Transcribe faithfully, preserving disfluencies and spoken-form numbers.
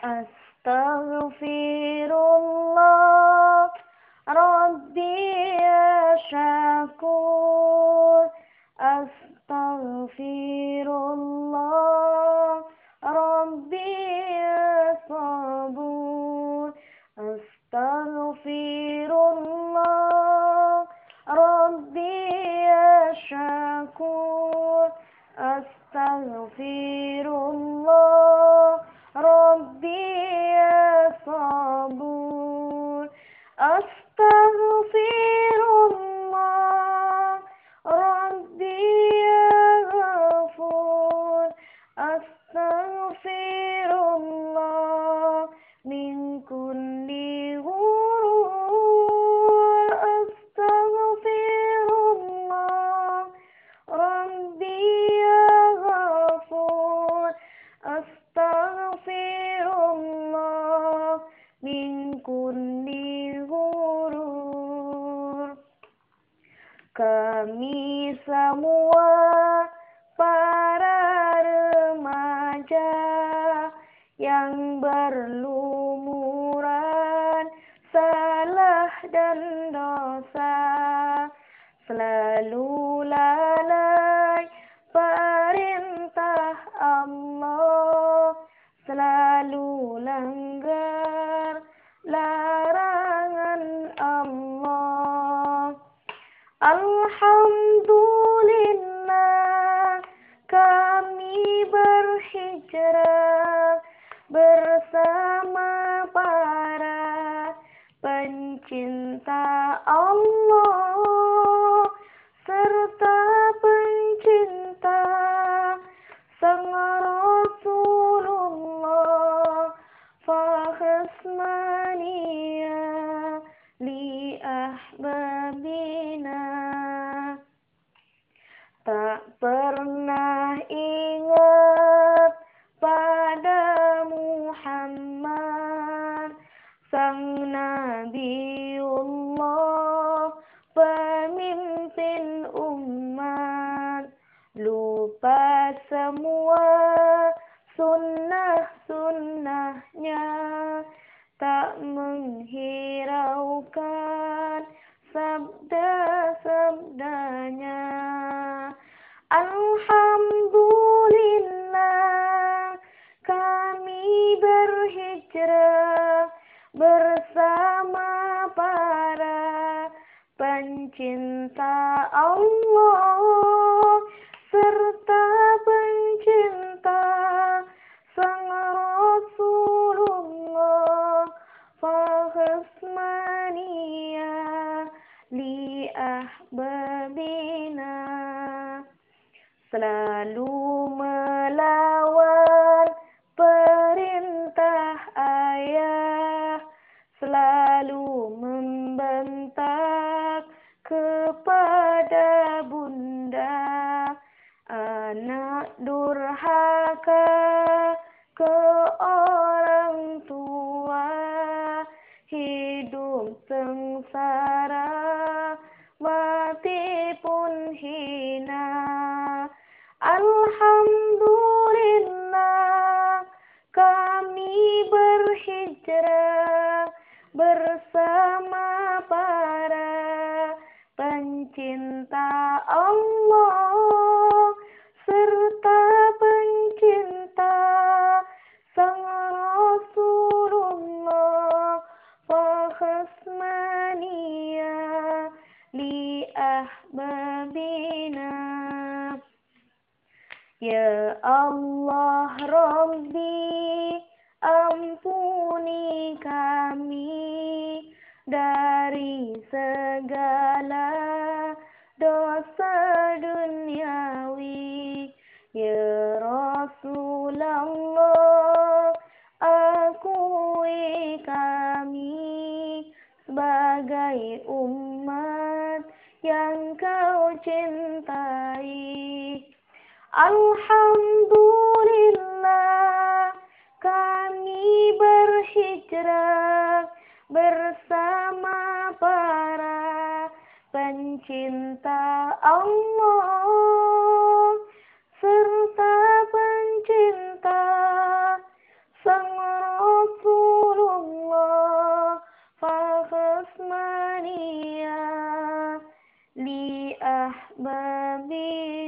Astaghfirullah Rabbi ya syakur. Astaghfirullah Rabbi ya sabur. Astaghfirullah Rabbi ya syakur. Astaghfirullah Rabbi ya sabur. Astaghfirullah Rabbi ya ghafur. Astaghfirullah min kulli ghurur. Astaghfirullah Rabbi ya ghafur. Astaghfirullah min kulli ghurur. Kami semua para remaja yang berlumuran salah dan dosa, selalu lalai perintah Allah, selalu langgar larangan Allah. Alhamdulillah kami berhijrah bersama para pencinta Allah serta pencinta sang Rasulullah. Fakhasmaniya li ahbabina. Tak pernah ingat pada Muhammad sang Nabiullah, pemimpin umat. Lupa semua sunnah-sunnahnya, tak menghiraukan sabda-sabdanya. Alhamdulillah kami berhijrah bersama para pencinta Allah serta pencinta sang Rasulullah. Fakhasmaniya li ahbabina. Selalu melawan perintah ayah, selalu membentak kepada bunda. Anak durhaka ke orang tua, hidup sengsara, mati pun hina. Alhamdulillah kami berhijrah bersama para pencinta Allah serta pencinta sang Rasulullah. Fakhasmaniya li ahbabina. Ya Allah Rabbi, ampuni kami dari segala dosa duniawi. Ya Rasulullah, akui kami sebagai umat yang kau cintai. Alhamdulillah kami berhijrah bersama para pencinta Allah serta pencinta sang ahbabi